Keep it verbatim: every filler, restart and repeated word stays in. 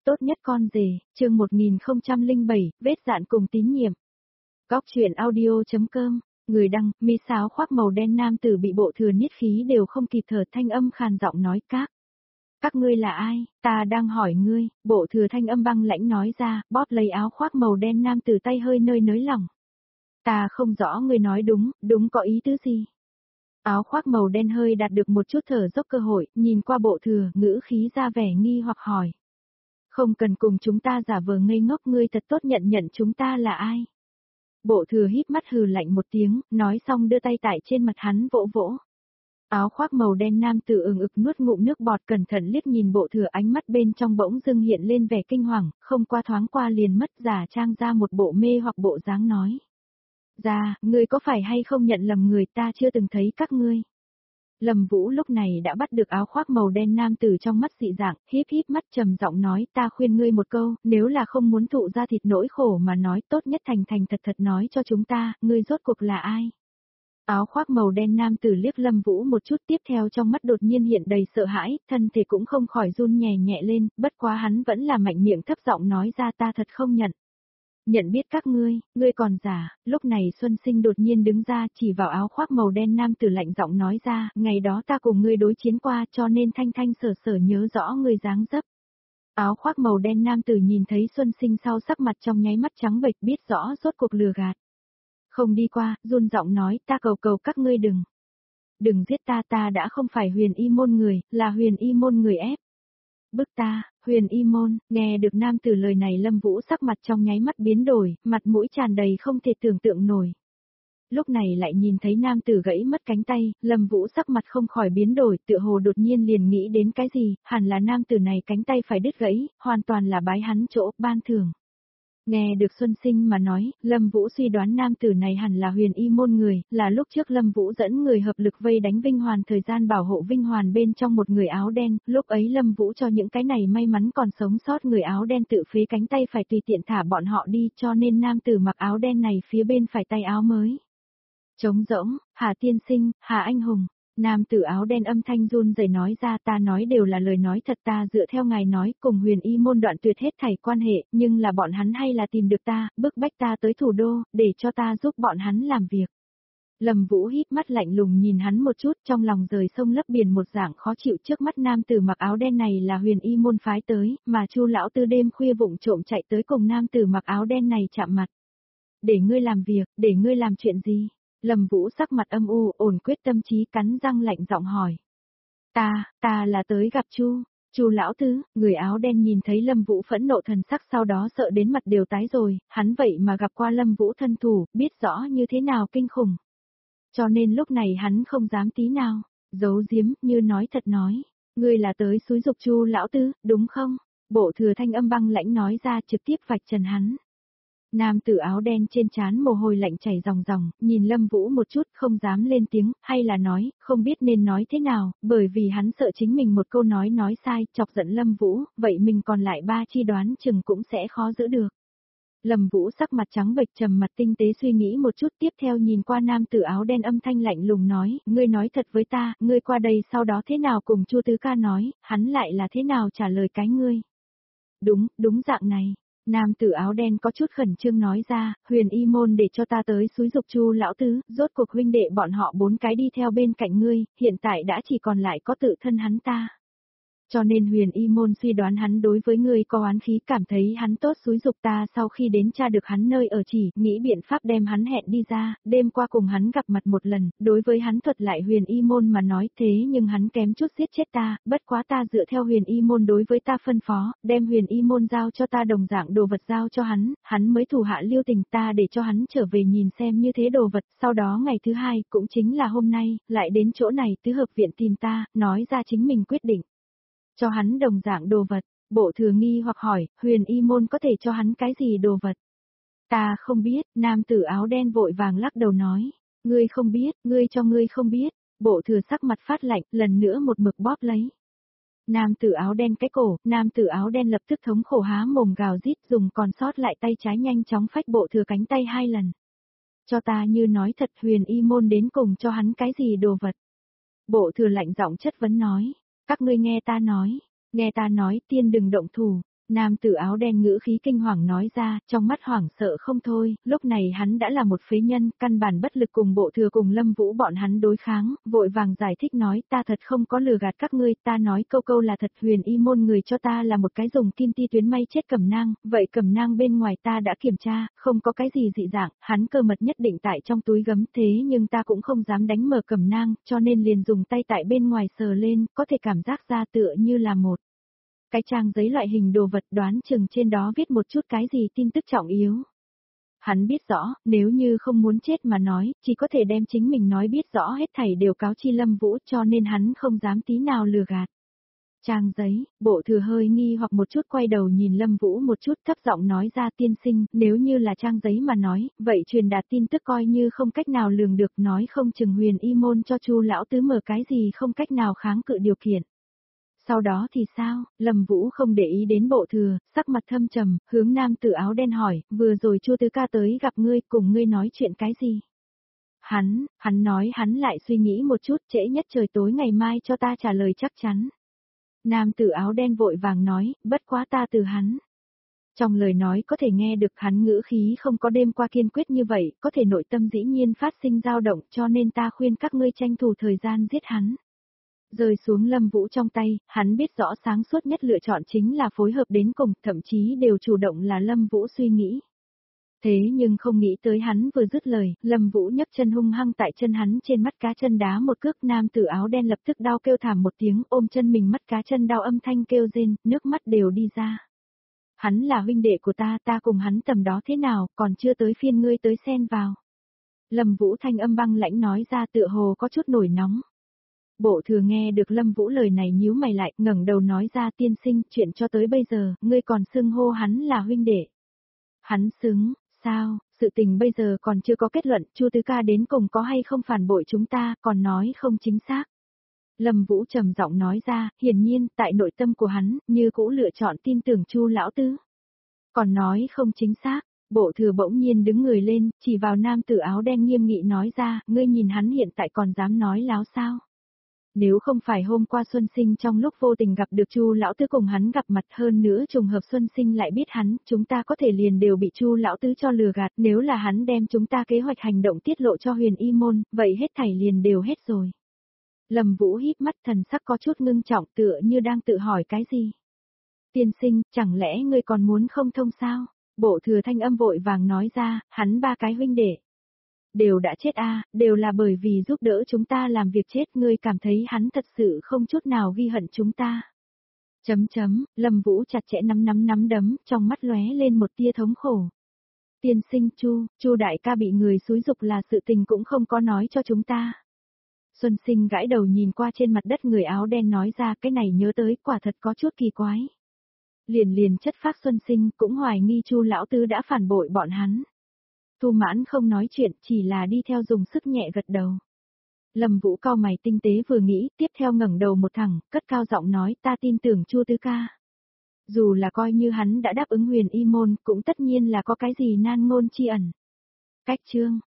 Tốt nhất con rể, chương một nghìn không trăm lẻ bảy, vết dạn cùng tín nhiệm. Góc truyện audio.com, người đăng, mi sáo khoác màu đen nam tử bị bộ thừa niết khí đều không kịp thở, thanh âm khàn giọng nói các. Các ngươi là ai, ta đang hỏi ngươi, bộ thừa thanh âm băng lãnh nói ra, bóp lấy áo khoác màu đen nam tử tay hơi nơi nới lỏng. Ta không rõ ngươi nói đúng, đúng có ý tứ gì. Áo khoác màu đen hơi đạt được một chút thở dốc cơ hội, nhìn qua bộ thừa, ngữ khí ra vẻ nghi hoặc hỏi. Không cần cùng chúng ta giả vờ ngây ngốc, ngươi thật tốt nhận nhận chúng ta là ai. Bộ thừa híp mắt hừ lạnh một tiếng, nói xong đưa tay tại trên mặt hắn vỗ vỗ. Áo khoác màu đen nam tử ừng ực nuốt ngụm nước bọt, cẩn thận liếc nhìn bộ thừa, ánh mắt bên trong bỗng dưng hiện lên vẻ kinh hoàng, không qua thoáng qua liền mất, giả trang ra một bộ mê hoặc bộ dáng nói. Ra, ngươi có phải hay không nhận lầm người, ta chưa từng thấy các ngươi. Lâm Vũ lúc này đã bắt được áo khoác màu đen nam tử trong mắt dị dạng, híp híp mắt trầm giọng nói, ta khuyên ngươi một câu, nếu là không muốn thụ ra thịt nỗi khổ mà nói, tốt nhất thành thành thật thật nói cho chúng ta, ngươi rốt cuộc là ai. Áo khoác màu đen nam tử liếc Lâm Vũ một chút, tiếp theo trong mắt đột nhiên hiện đầy sợ hãi, thân thể cũng không khỏi run nhẹ nhẹ lên, bất quá hắn vẫn là mạnh miệng thấp giọng nói ra, ta thật không nhận. Nhận biết các ngươi, ngươi còn giả. Lúc này Xuân Sinh đột nhiên đứng ra, chỉ vào áo khoác màu đen nam tử lạnh giọng nói ra, ngày đó ta cùng ngươi đối chiến qua, cho nên thanh thanh sở sở nhớ rõ ngươi dáng dấp. Áo khoác màu đen nam tử nhìn thấy Xuân Sinh sau, sắc mặt trong nháy mắt trắng bệch, biết rõ rốt cuộc lừa gạt. Không đi qua, run giọng nói, ta cầu cầu các ngươi đừng. Đừng giết ta, ta đã không phải Huyền Y môn người, là Huyền Y môn người ép. Bức ta, Huyền Y môn. Nghe được nam tử lời này, Lâm Vũ sắc mặt trong nháy mắt biến đổi, mặt mũi tràn đầy không thể tưởng tượng nổi. Lúc này lại nhìn thấy nam tử gãy mất cánh tay, Lâm Vũ sắc mặt không khỏi biến đổi, tựa hồ đột nhiên liền nghĩ đến cái gì, hẳn là nam tử này cánh tay phải đứt gãy, hoàn toàn là bái hắn chỗ ban thưởng. Nghe được Xuân Sinh mà nói, Lâm Vũ suy đoán nam tử này hẳn là Huyền Y môn người, là lúc trước Lâm Vũ dẫn người hợp lực vây đánh Vinh Hoàn, thời gian bảo hộ Vinh Hoàn bên trong một người áo đen, lúc ấy Lâm Vũ cho những cái này may mắn còn sống sót người áo đen tự phế cánh tay phải tùy tiện thả bọn họ đi, cho nên nam tử mặc áo đen này phía bên phải tay áo mới. Trống rỗng, Hà tiên sinh, Hà anh hùng. Nam tử áo đen âm thanh run rẩy nói ra, ta nói đều là lời nói thật, ta dựa theo ngài nói, cùng Huyền Y môn đoạn tuyệt hết thảy quan hệ, nhưng là bọn hắn hay là tìm được ta, bức bách ta tới thủ đô, để cho ta giúp bọn hắn làm việc. Lâm Vũ híp mắt lạnh lùng nhìn hắn một chút, trong lòng rời sông lấp biển một dạng khó chịu, trước mắt nam tử mặc áo đen này là Huyền Y môn phái tới, mà Chu lão tư đêm khuya vụng trộm chạy tới cùng nam tử mặc áo đen này chạm mặt. Để ngươi làm việc, để ngươi làm chuyện gì? Lâm Vũ sắc mặt âm u, ổn quyết tâm trí, cắn răng lạnh giọng hỏi. Ta, ta là tới gặp Chu, Chu lão tứ. Người áo đen nhìn thấy Lâm Vũ phẫn nộ thần sắc, sau đó sợ đến mặt đều tái rồi, hắn vậy mà gặp qua Lâm Vũ thân thủ, biết rõ như thế nào kinh khủng. Cho nên lúc này hắn không dám tí nào, giấu giếm, như nói thật nói. Ngươi là tới xúi giục Chu lão tứ, đúng không? Bộ thừa thanh âm băng lãnh nói ra, trực tiếp vạch trần hắn. Nam tử áo đen trên trán mồ hôi lạnh chảy ròng ròng, nhìn Lâm Vũ một chút, không dám lên tiếng, hay là nói, không biết nên nói thế nào, bởi vì hắn sợ chính mình một câu nói nói sai, chọc giận Lâm Vũ, vậy mình còn lại ba chi đoán chừng cũng sẽ khó giữ được. Lâm Vũ sắc mặt trắng bệch, trầm mặt tinh tế suy nghĩ một chút, tiếp theo nhìn qua nam tử áo đen âm thanh lạnh lùng nói, ngươi nói thật với ta, ngươi qua đây sau đó thế nào cùng Chu tứ ca nói, hắn lại là thế nào trả lời cái ngươi. Đúng, đúng dạng này. Nam tử áo đen có chút khẩn trương nói ra, Huyền Y môn để cho ta tới xúi giục Chu lão tứ, rốt cuộc huynh đệ bọn họ bốn cái đi theo bên cạnh ngươi, hiện tại đã chỉ còn lại có tự thân hắn ta. Cho nên Huyền Y môn suy đoán hắn đối với ngươi có oán khí, cảm thấy hắn tốt xúi giục ta, sau khi đến tra được hắn nơi ở chỉ, nghĩ biện pháp đem hắn hẹn đi ra, đêm qua cùng hắn gặp mặt một lần, đối với hắn thuật lại Huyền Y môn mà nói, thế nhưng hắn kém chút giết chết ta, bất quá ta dựa theo Huyền Y môn đối với ta phân phó, đem Huyền Y môn giao cho ta đồng dạng đồ vật giao cho hắn, hắn mới thủ hạ lưu tình ta để cho hắn trở về nhìn xem như thế đồ vật, sau đó ngày thứ hai, cũng chính là hôm nay, lại đến chỗ này tứ hợp viện tìm ta, nói ra chính mình quyết định. Cho hắn đồng dạng đồ vật, bộ thừa nghi hoặc hỏi, Huyền Y môn có thể cho hắn cái gì đồ vật? Ta không biết, nam tử áo đen vội vàng lắc đầu nói, ngươi không biết, ngươi cho ngươi không biết, bộ thừa sắc mặt phát lạnh, lần nữa một mực bóp lấy. Nam tử áo đen cái cổ, nam tử áo đen lập tức thống khổ há mồm gào rít, dùng còn sót lại tay trái nhanh chóng phách bộ thừa cánh tay hai lần. Cho ta như nói thật, Huyền Y môn đến cùng cho hắn cái gì đồ vật? Bộ thừa lạnh giọng chất vấn nói. Các ngươi nghe ta nói, nghe ta nói, tiên đừng động thủ, Nam tử áo đen ngữ khí kinh hoàng nói ra, trong mắt hoảng sợ không thôi, lúc này hắn đã là một phế nhân, căn bản bất lực cùng bộ thừa cùng Lâm Vũ bọn hắn đối kháng, vội vàng giải thích nói ta thật không có lừa gạt các ngươi, ta nói câu câu là thật, Huyền Y môn người cho ta là một cái dùng kim ti tuyến may chết cẩm nang, vậy cẩm nang bên ngoài ta đã kiểm tra, không có cái gì dị dạng, hắn cơ mật nhất định tại trong túi gấm thế nhưng ta cũng không dám đánh mở cẩm nang, cho nên liền dùng tay tại bên ngoài sờ lên, có thể cảm giác ra tựa như là một cái trang giấy loại hình đồ vật, đoán chừng trên đó viết một chút cái gì tin tức trọng yếu. Hắn biết rõ, nếu như không muốn chết mà nói, chỉ có thể đem chính mình nói biết rõ hết thảy đều cáo chi Lâm Vũ, cho nên hắn không dám tí nào lừa gạt. Trang giấy, bộ thừa hơi nghi hoặc một chút quay đầu nhìn Lâm Vũ một chút, thấp giọng nói ra, tiên sinh, nếu như là trang giấy mà nói, vậy truyền đạt tin tức coi như không cách nào lường được, nói không chừng Huyền Y môn cho Chu lão tứ mở cái gì không cách nào kháng cự điều kiện. Sau đó thì sao? Lâm Vũ không để ý đến bộ thừa, sắc mặt thâm trầm, hướng nam tử áo đen hỏi, vừa rồi Chu tứ ca tới gặp ngươi, cùng ngươi nói chuyện cái gì? Hắn, hắn nói hắn lại suy nghĩ một chút, trễ nhất trời tối ngày mai cho ta trả lời chắc chắn. Nam tử áo đen vội vàng nói, bất quá ta từ hắn. Trong lời nói có thể nghe được hắn ngữ khí không có đêm qua kiên quyết như vậy, có thể nội tâm dĩ nhiên phát sinh dao động, cho nên ta khuyên các ngươi tranh thủ thời gian giết hắn. Rơi xuống Lâm Vũ trong tay, hắn biết rõ sáng suốt nhất lựa chọn chính là phối hợp đến cùng, thậm chí đều chủ động là Lâm Vũ suy nghĩ. Thế nhưng không nghĩ tới hắn vừa dứt lời, Lâm Vũ nhấc chân hung hăng tại chân hắn trên mắt cá chân đá một cước, nam tử áo đen lập tức đau kêu thảm một tiếng, ôm chân mình mắt cá chân đau âm thanh kêu rên, nước mắt đều đi ra. Hắn là huynh đệ của ta, ta cùng hắn tầm đó thế nào, còn chưa tới phiên ngươi tới xen vào. Lâm Vũ thanh âm băng lãnh nói ra tựa hồ có chút nổi nóng. Bộ thừa nghe được Lâm Vũ lời này nhíu mày lại, ngẩng đầu nói ra, tiên sinh, chuyện cho tới bây giờ, ngươi còn xưng hô hắn là huynh đệ. Hắn xứng, sao, sự tình bây giờ còn chưa có kết luận, Chu tứ ca đến cùng có hay không phản bội chúng ta, còn nói không chính xác. Lâm Vũ trầm giọng nói ra, hiển nhiên, tại nội tâm của hắn, như cũ lựa chọn tin tưởng Chu lão tứ. Còn nói không chính xác, bộ thừa bỗng nhiên đứng người lên, chỉ vào nam tử áo đen nghiêm nghị nói ra, ngươi nhìn hắn hiện tại còn dám nói láo sao. Nếu không phải hôm qua Xuân Sinh trong lúc vô tình gặp được Chu lão tứ cùng hắn gặp mặt, hơn nữa trùng hợp Xuân Sinh lại biết hắn, chúng ta có thể liền đều bị Chu lão tứ cho lừa gạt, nếu là hắn đem chúng ta kế hoạch hành động tiết lộ cho Huyền Y môn, vậy hết thảy liền đều hết rồi. Lâm Vũ híp mắt, thần sắc có chút ngưng trọng, tựa như đang tự hỏi cái gì. Tiên sinh, chẳng lẽ ngươi còn muốn không thông sao? Bộ thừa thanh âm vội vàng nói ra, hắn ba cái huynh đệ đều đã chết a, à, đều là bởi vì giúp đỡ chúng ta làm việc chết, ngươi cảm thấy hắn thật sự không chút nào ghi hận chúng ta. Chấm chấm, Lâm Vũ chặt chẽ nắm nắm nắm đấm, trong mắt lóe lên một tia thống khổ. Tiên sinh Chu, Chu đại ca bị người xúi dục là sự tình cũng không có nói cho chúng ta. Xuân Sinh gãi đầu nhìn qua trên mặt đất người áo đen nói ra, cái này nhớ tới quả thật có chút kỳ quái. Liền liền chất phác Xuân Sinh cũng hoài nghi Chu lão tứ đã phản bội bọn hắn. Thu Mãn không nói chuyện, chỉ là đi theo dùng sức nhẹ gật đầu. Lâm Vũ cau mày tinh tế vừa nghĩ, tiếp theo ngẩng đầu một thẳng, cất cao giọng nói, ta tin tưởng Chu tứ ca. Dù là coi như hắn đã đáp ứng Huyền Y môn, cũng tất nhiên là có cái gì nan ngôn chi ẩn. Cách chương